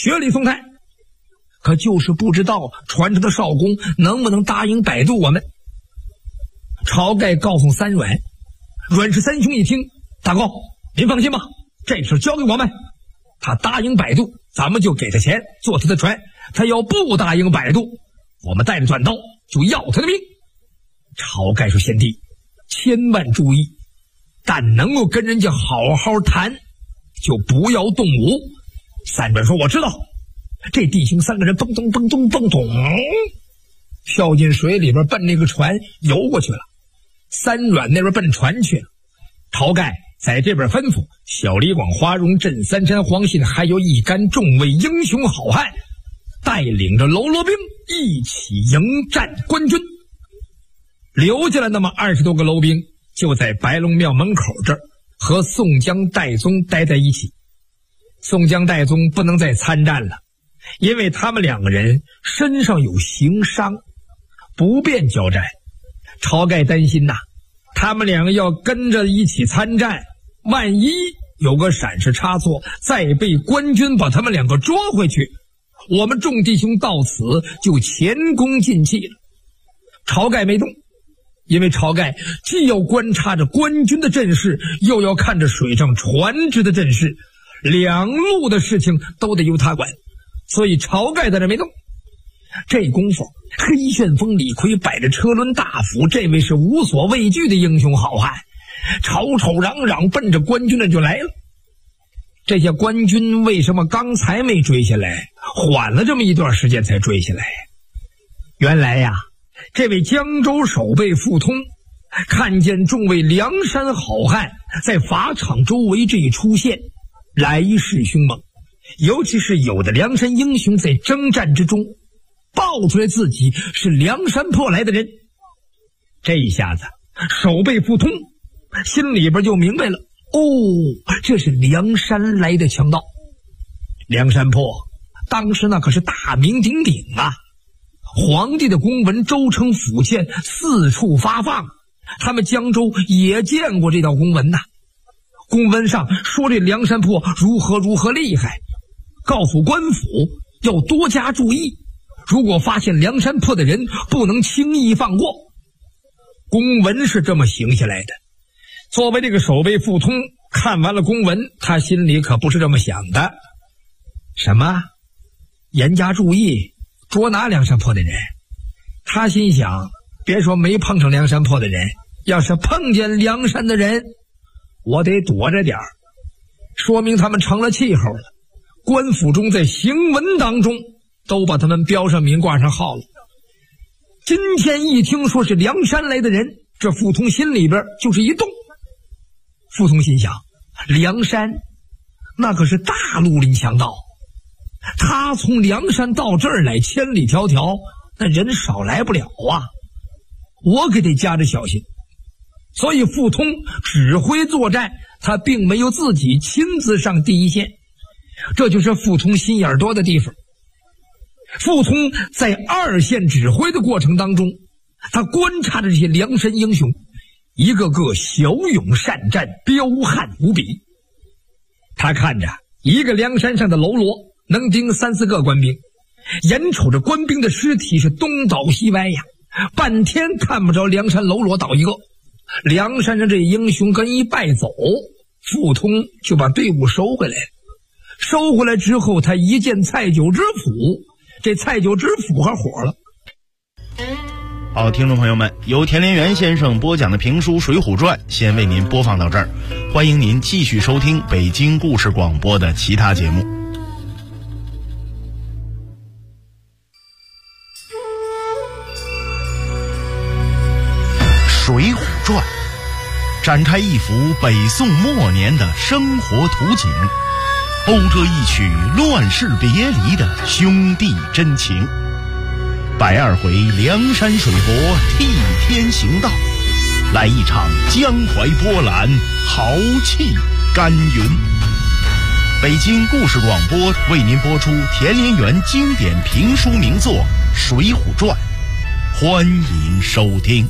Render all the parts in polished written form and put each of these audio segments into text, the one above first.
学礼宋太，可就是不知道船上的少公能不能答应摆渡我们。晁盖告诉三阮，阮氏三兄一听，大哥您放心吧，这事交给我们，他答应摆渡咱们就给他钱坐他的船，他要不答应摆渡，我们带着短刀就要他的命。晁盖说，贤弟千万注意，但能够跟人家好好谈，就不要动武。三阮说，我知道。这弟兄三个人蹦咚蹦咚蹦咚跳进水里边，奔那个船游过去了。三阮那边奔船去了。晁盖在这边吩咐小李广、花荣、镇三山、黄信，还有一干众位英雄好汉，带领着喽啰兵一起迎战官军。留下了那么20多个喽兵，就在白龙庙门口这儿和宋江、戴宗待在一起。宋江、戴宗不能再参战了，因为他们两个人身上有刑伤，不便交战。晁盖担心呐，他们两个要跟着一起参战，万一有个闪失差错，再被官军把他们两个捉回去，我们众弟兄到此就前功尽弃了。晁盖没动，因为晁盖既要观察着官军的阵势，又要看着水上船只的阵势，两路的事情都得由他管，所以晁盖在这没动。这功夫，黑旋风李逵摆着车轮大斧，这位是无所畏惧的英雄好汉，吵吵嚷嚷奔着官军那就来了。这些官军为什么刚才没追下来，缓了这么一段时间才追下来？原来呀，这位江州守备傅通看见众位梁山好汉在法场周围这一出现，来势凶猛，尤其是有的梁山英雄在征战之中爆出来自己是梁山泊来的人。这一下子守备傅通心里边就明白了，这是梁山来的强盗。梁山泊当时那可是大名鼎鼎啊，皇帝的公文州城府县四处发放，他们江州也见过这道公文呐。公文上说这梁山泊如何如何厉害，告诉官府要多加注意，如果发现梁山泊的人不能轻易放过。公文是这么行下来的。作为这个守备傅通看完了公文，他心里可不是这么想的。什么严加注意捉拿梁山泊的人？他心想，别说没碰上梁山泊的人，要是碰见梁山的人，我得躲着点儿，说明他们成了气候了。官府中在行文当中都把他们标上名挂上号了。今天一听说是梁山来的人，这傅通心里边就是一动。傅通心想，梁山那可是大绿林强盗，他从梁山到这儿来千里迢迢，那人少来不了啊，我可得加着小心。所以傅通指挥作战，他并没有自己亲自上第一线，这就是傅通心眼多的地方。傅通在二线指挥的过程当中，他观察着这些梁山英雄，一个个骁勇善战，彪悍无比。他看着一个梁山上的喽啰能盯3、4个官兵，眼瞅着官兵的尸体是东倒西歪呀，半天看不着梁山喽啰倒一个。梁山上这英雄跟一败走，傅通就把队伍收回来了。收回来之后，他一见蔡九知府，这蔡九知府还火了。 好，听众朋友们，由田连元先生播讲的评书《水浒传》先为您播放到这儿，欢迎您继续收听北京故事广播的其他节目。《水浒传》展开一幅北宋末年的生活图景，讴歌一曲乱世别离的兄弟真情。120回梁山水泊替天行道，来一场江淮波澜，豪气干云。北京故事广播为您播出田连元经典评书名作《水浒传》，欢迎收听。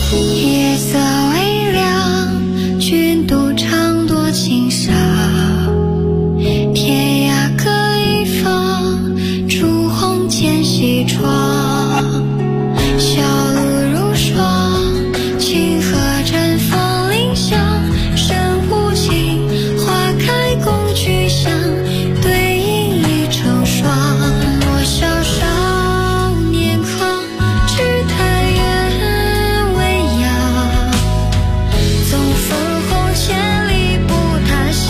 夜色微凉，君独唱多情伤。天涯各一方，烛红渐西窗。小路如霜，清河绽放林香。深无情，花开共聚香，对影已成双。莫笑少年狂，只叹愿未央。纵赴红千里不他乡，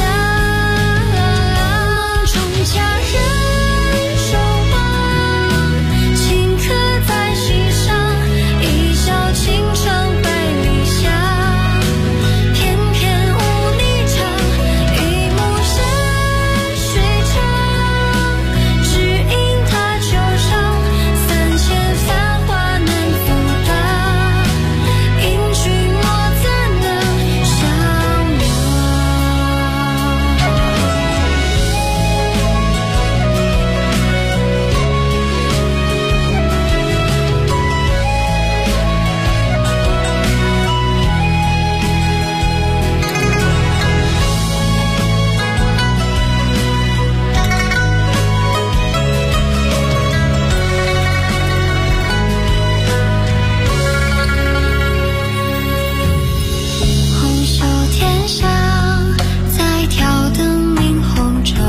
终家人守望，情刻在心上。一笑倾城百里香，偏偏无你长。一幕山水长，只因他球场3000繁华难阻挡。因君莫怎能相忘。红袖添香，再挑灯明红妆。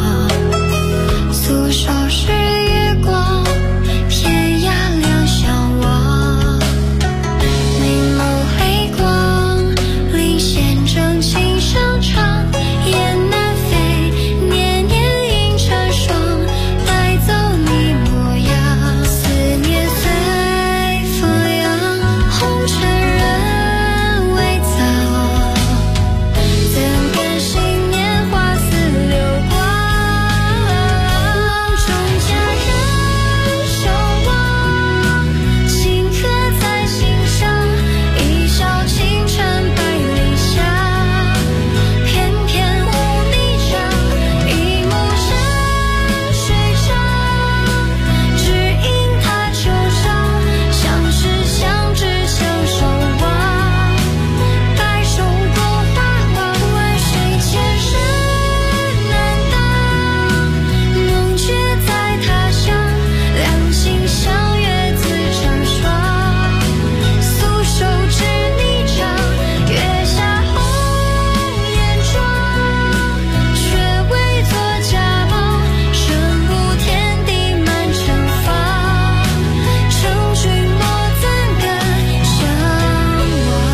素手是月光，天涯两相望。眉眸黑光，领先正情上长。雁南飞，年年映成双。带走你模样，思念随风扬。红尘人未藏，怎甘心年华似流光。终家人守望，情刻在心上。一笑倾城百里香，偏偏无你长。一幕山水长，只因他球场。相识相知相守望，白首过花黄。万水千山难挡，梦觉在他乡。两心相悦自成双，素手执霓裳。月下红颜妆，却未作假貌。身无天地满城芳，成君莫怎敢相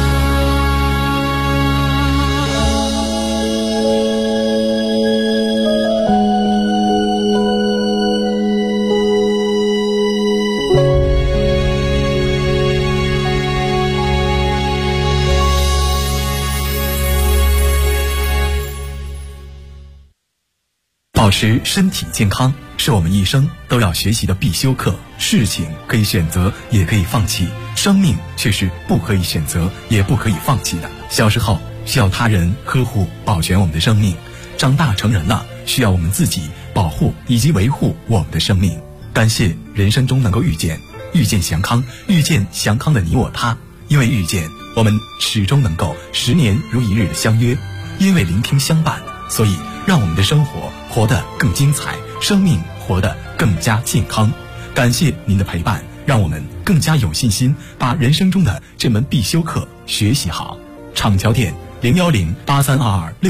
保持身体健康是我们一生都要学习的必修课。事情可以选择，也可以放弃，生命却是不可以选择，也不可以放弃的。小时候需要他人呵护保全我们的生命，长大成人了需要我们自己保护以及维护我们的生命。感谢人生中能够遇见祥康，遇见祥康的你我他。因为遇见，我们始终能够10年如一日的相约；因为聆听相伴，所以让我们的生活活得更精彩，生命活得更加健康。感谢您的陪伴，让我们更加有信心把人生中的这门必修课学习好。厂桥店0108322